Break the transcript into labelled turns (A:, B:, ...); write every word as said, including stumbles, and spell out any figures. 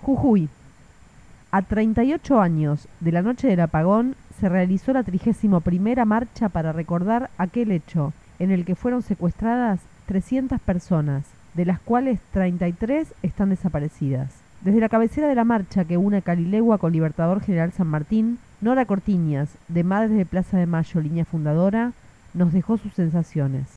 A: Jujuy. A treinta y ocho años de la noche del apagón se realizó la trigésima primera marcha para recordar aquel hecho en el que fueron secuestradas trescientas personas, de las cuales treinta y tres están desaparecidas. Desde la cabecera de la marcha que une Calilegua con Libertador General San Martín, Nora Cortiñas, de Madres de Plaza de Mayo, línea fundadora, nos dejó sus sensaciones.